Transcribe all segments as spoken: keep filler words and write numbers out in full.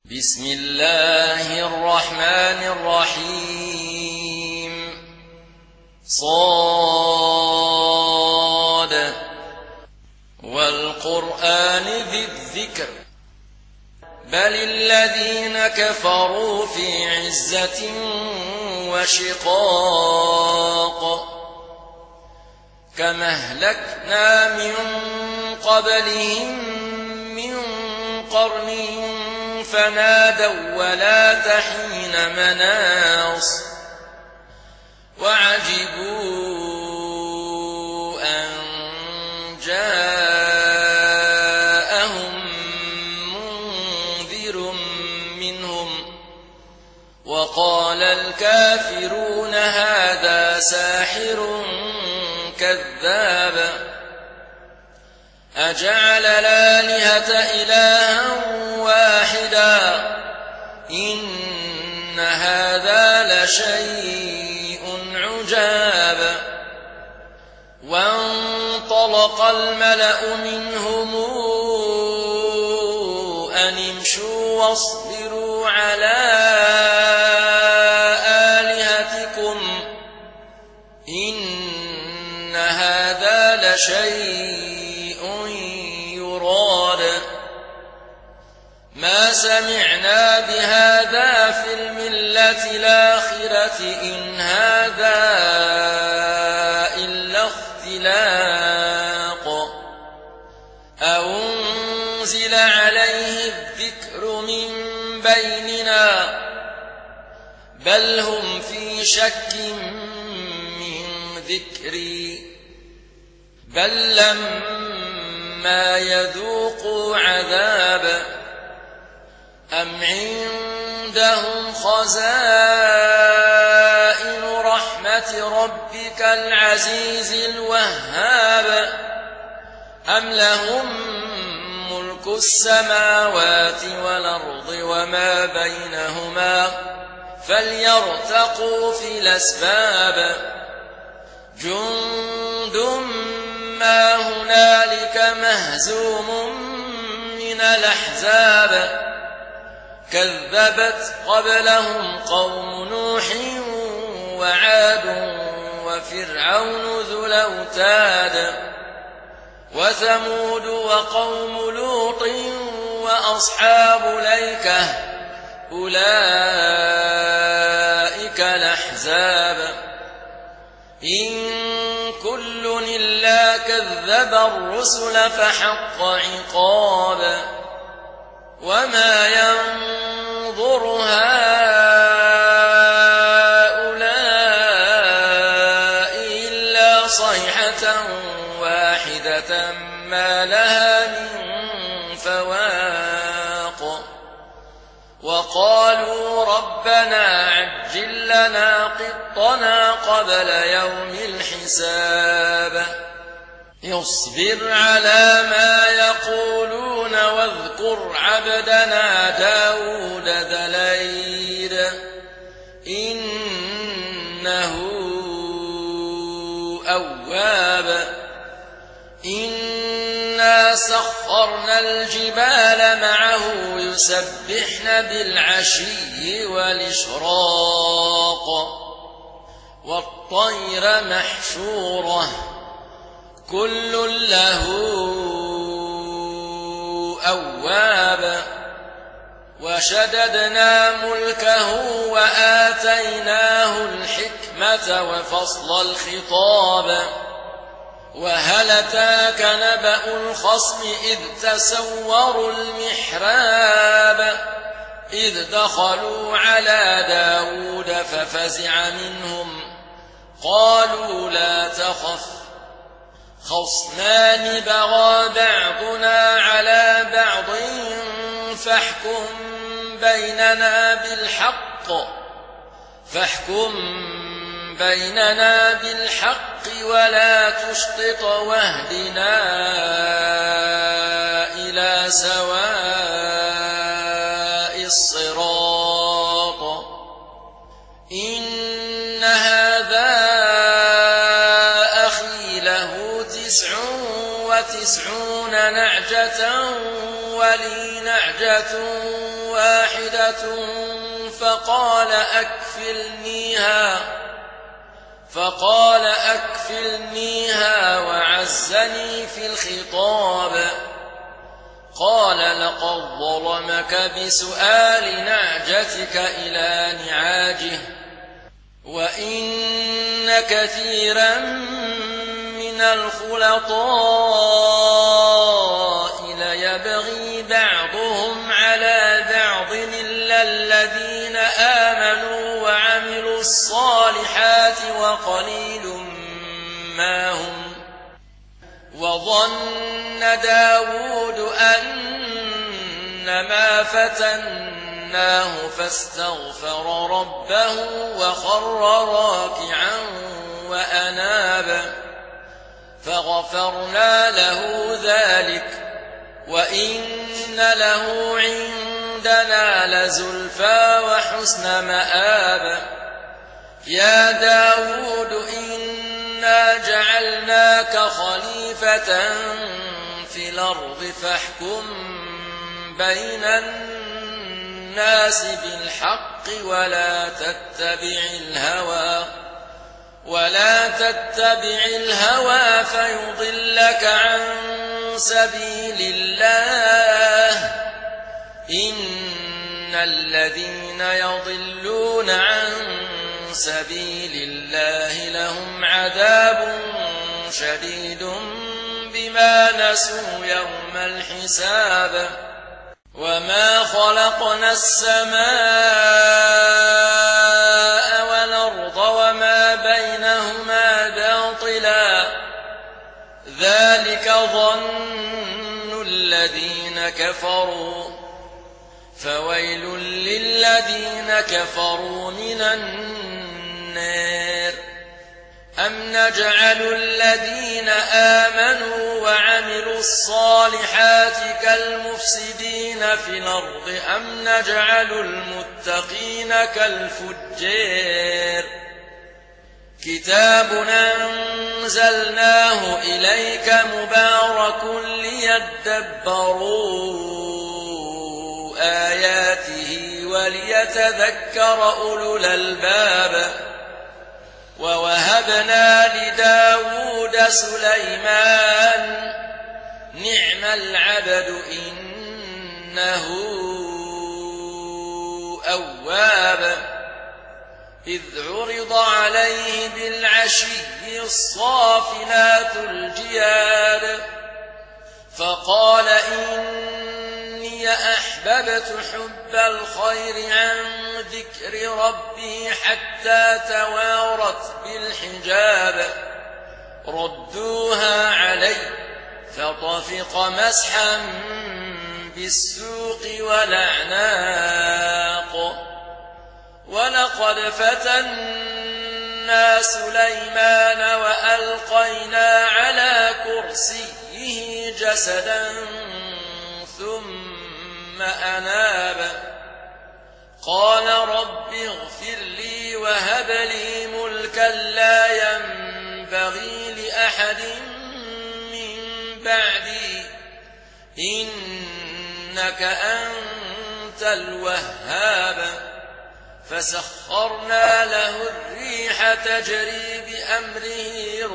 بسم الله الرحمن الرحيم صاد والقرآن ذي الذكر بل الذين كفروا في عزة وشقاق كما أهلكنا من قبلهم من قرن فنادوا ولا تحين مناص وعجبوا أن جاءهم منذر منهم وقال الكافرون هذا ساحر كذاب أجعل الآلهة إلها واحدا إن هذا لشيء عجاب وانطلق الملأ منهم أن امشوا واصبروا على آلهتكم إن هذا لشيء يراد ما سمعنا بهذا في الملة الآخرة إن هذا إلا اختلاق أنزل عليه الذكر من بيننا بل هم في شك من ذكري بل لما يذوقوا عذاب أم عندهم خزائن رحمة ربك العزيز الوهاب أم لهم ملك السماوات والأرض وما بينهما فليرتقوا في الأسباب جند ما هنالك مهزوم من الأحزاب كذبت قبلهم قوم نوح وعاد وفرعون ذو الأوتاد وثمود وقوم لوط وأصحاب الأيكة أولئك الأحزاب إن كل إلا كذب الرسل فحق عقاب وما ينظر هؤلاء إلا صيحة واحدة ما لها من فواق وقالوا ربنا عجل لنا قطنا قبل يوم الحساب اصبر على ما يقولون واذكر عبدنا داود ذا الأيد إنه أواب إنا سخرنا الجبال معه يسبحن بالعشي والإشراق والطير محشورة كل له أواب وشددنا ملكه وآتيناه الحكمة وفصل الخطاب وهل أتاك نبأ الخصم إذ تسوروا المحراب إذ دخلوا على داود ففزع منهم قالوا لا تخف خصمان بغى بعضنا على بعض فاحكم بيننا بالحق فاحكم بيننا بالحق ولا تشطط واهدنا إلى سواء الصراط إن هذا أخي له تسع وتسعون نعجة ولي نعجة واحدة نخلة فقال أكفلنيها فقال أكفلنيها وعزني في الخطاب. قال لقد ظلمك بسؤال نعجتك إلى نعاجه وإن كثيرا من الخلطاء ليبغي بعضهم على بعض إلا الذين آمنوا وعملوا الصالحات وقليل ما هم. وظن داود أنما فتناه فاستغفر ربه وخر راكعا وأناب فغفرنا له ذلك وإن له عندنا لزلفى وحسن مآب. يا داود إنا جعلناك خليفة في الأرض فاحكم بين الناس بالحق ولا تتبع الهوى ولا تتبع الهوى فيضلك عن سبيل الله. إن الذين يضلون عن سبيل الله لهم عذاب شديد بما نسوا يوم الحساب. وما خلقنا السماء والأرض وما بينهما باطلا ذلك ظن الذين كفروا فويل للذين كفروا من النار. أم نجعل الذين آمنوا وعملوا الصالحات كالمفسدين في الأرض أم نجعل المتقين كالفجار. كتاب أنزلناه إليك مبارك ليدبروا آياته وليتذكر أولو الألباب. ووهبنا لداود سليمان نعم العبد إنه أواب. إذ عرض عليه بالعشي الصافنات الجياد فقال إني أحببت حب الخير عن ذكر ربي حتى توارت بالحجاب. ردوها علي فطفق مسحا بالسوق والأعناق. ولقد فتنا سليمان وألقينا على كرسيه جسدا ثم أناب. قال رب اغفر لي وهب لي ملكا لا ينبغي لأحد من بعدي إنك أنت الوهاب. فسخرنا له الريح تجري بأمره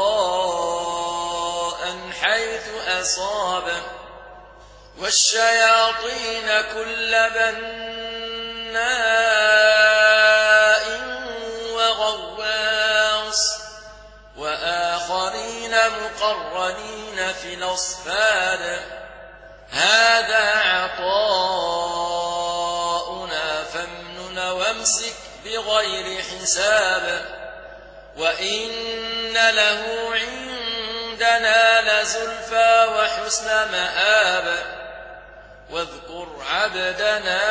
رخاء حيث أصاب والشياطين كل بناء وغواص وآخرين مقرنين في الأصفاد. هذا عطاؤنا فامنن وامسك بغير حساب. وإن له عندنا لزلفى وحسن مآب. واذكر عبدنا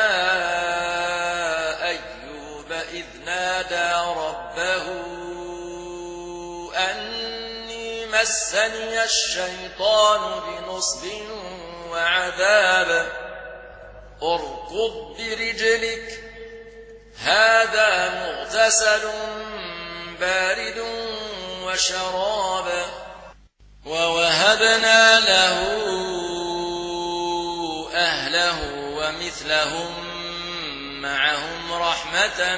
أيوب إذ نادى ربه أني مسني الشيطان بنصب وعذاب. اركض برجلك هذا مغتسل بارد وشراب. ووهبنا له أهله ومثلهم معهم رحمة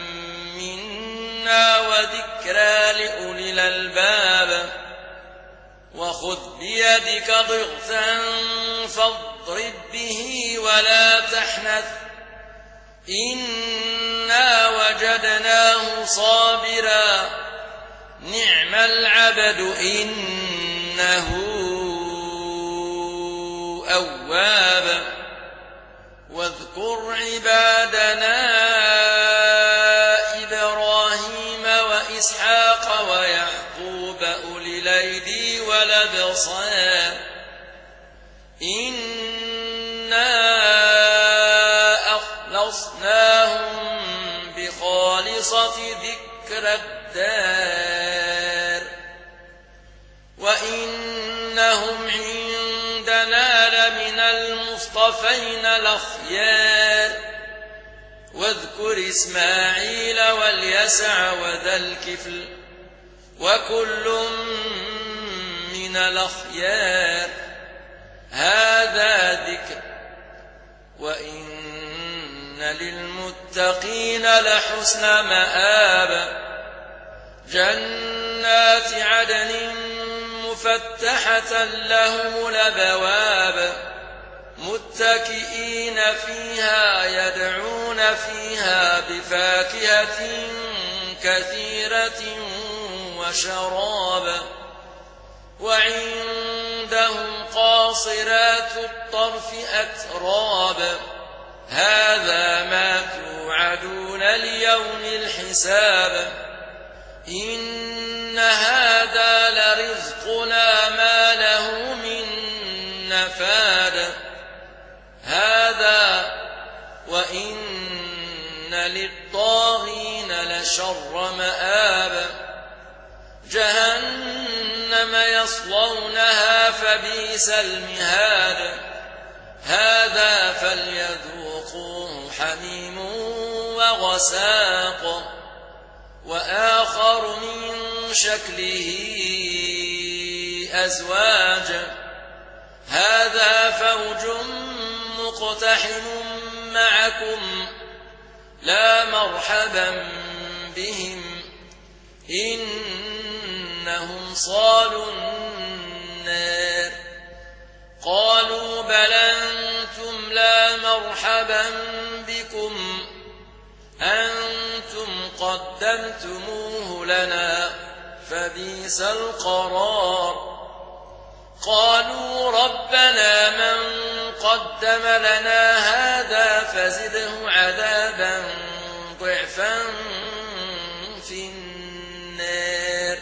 منا وذكرى لأولي الألباب وخذ بيدك ضغثا فاضرب به ولا تحنث إنا وجدناه صابرا نعم العبد إنه أواب واذكر عبادنا إبراهيم وإسحاق ويعقوب أولي الأيدي والأبصار إنا أخلصناهم بخالصة ذكر الدار وإنهم عندنا لمن المصطفين الأخيار واذكر إسماعيل واليسع وذا الكفل وكل من الأخيار هذا ذكر وإن للمتقين لحسن مآب جنات عدن مفتحة لهم الأبواب متكئين فيها يدعون فيها بفاكهة كثيرة وشراب وعندهم قاصرات الطرف أتراب هذا ما توعدون ليوم الحساب إن هذا لرزقنا ما له من نفاد هذا وإن للطاغين لشر مآب جهنم يصلونها فبئس المهاد هذا فليذوقوه حميم وغساق وآخر من شكله أزواج هذا فوج مقتحم معكم لا مرحبا بهم إنهم صالوا النار قالوا بل أنتم لا مرحبا بكم أنتم قدمتموه لنا فبئس القرار قالوا ربنا من قدم لنا هذا فزده عذابا ضعفا في النار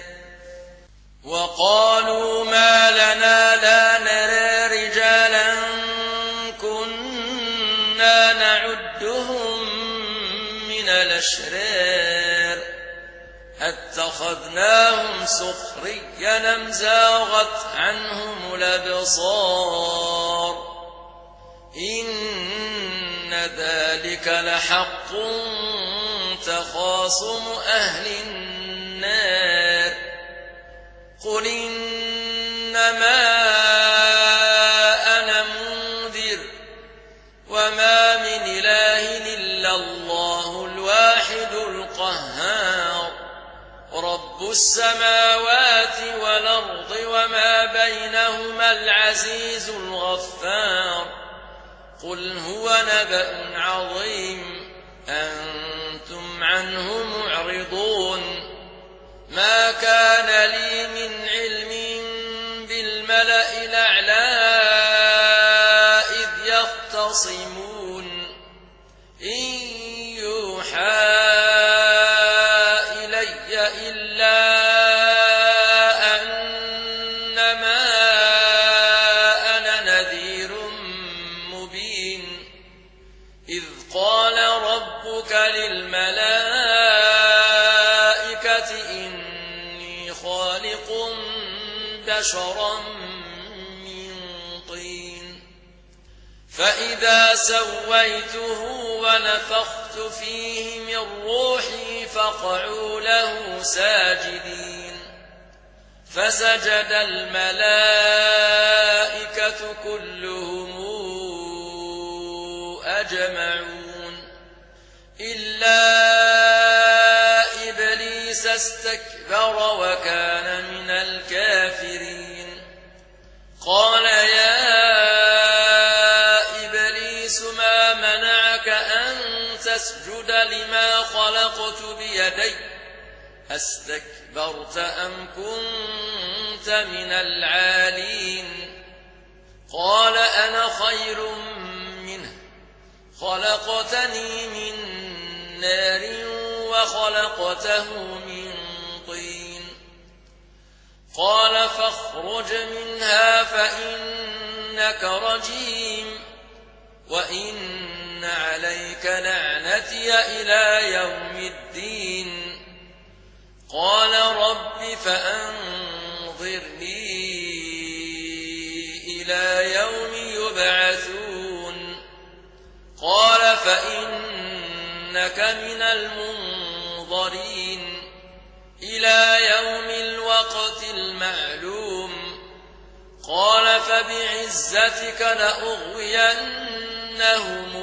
وقالوا ما لنا لا نرى رجالا كنا نعدهم من الأشرار اتخذناهم سخريا أم زاغت عنهم الأبصار إن ذلك لحق تخاصم أهل النار قل إنما أنا منذر وما من إله إلا الله الواحد القهار رب السماوات والأرض وما بينهما العزيز الغفار قل هو نبأ عظيم أنتم عنه معرضون ما كان لي من علم بالملأ الأعلى إذ يختصمون إن يوحى إلي إلا أنما أنا نذير مبين إذ قال ربك للملائكة إني خالق بشرا من طين فإذا سويته ونفخت فيه من روحي فقعوا له ساجدين فسجد الملائكة كلهم أجمعون إلا إبليس استكبر وكان من الكافرين قال يا إبليس ما منعك أن تسجد لما خلقت بيدي أستكبرت أم كنت من العالين قال أنا خير منه خلقتني من نار وخلقته من طين قال فاخرج منها فإنك رجيم وإن عليك لعنتي إلى يوم الدين قال رب فأنظرني إلى يوم يبعثون قال فإنك من المنظرين إلى يوم الوقت المعلوم قال فبعزتك لأغوينهم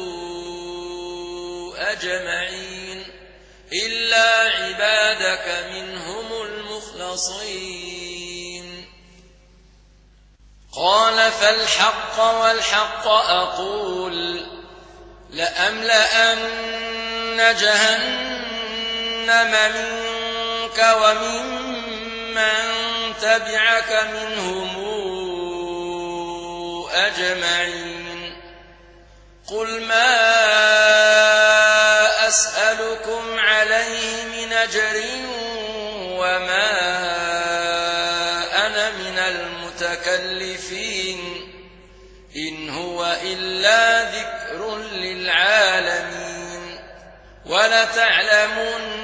أجمعين إلا عبادك منهم المخلصين قال فالحق والحق أقول لأملأن جهنم منك وممن تبعك منهم أجمعين قل ما أسألكم عليه من أجر وما أنا من المتكلفين إن هو إلا ذكر للعالمين ولتعلمن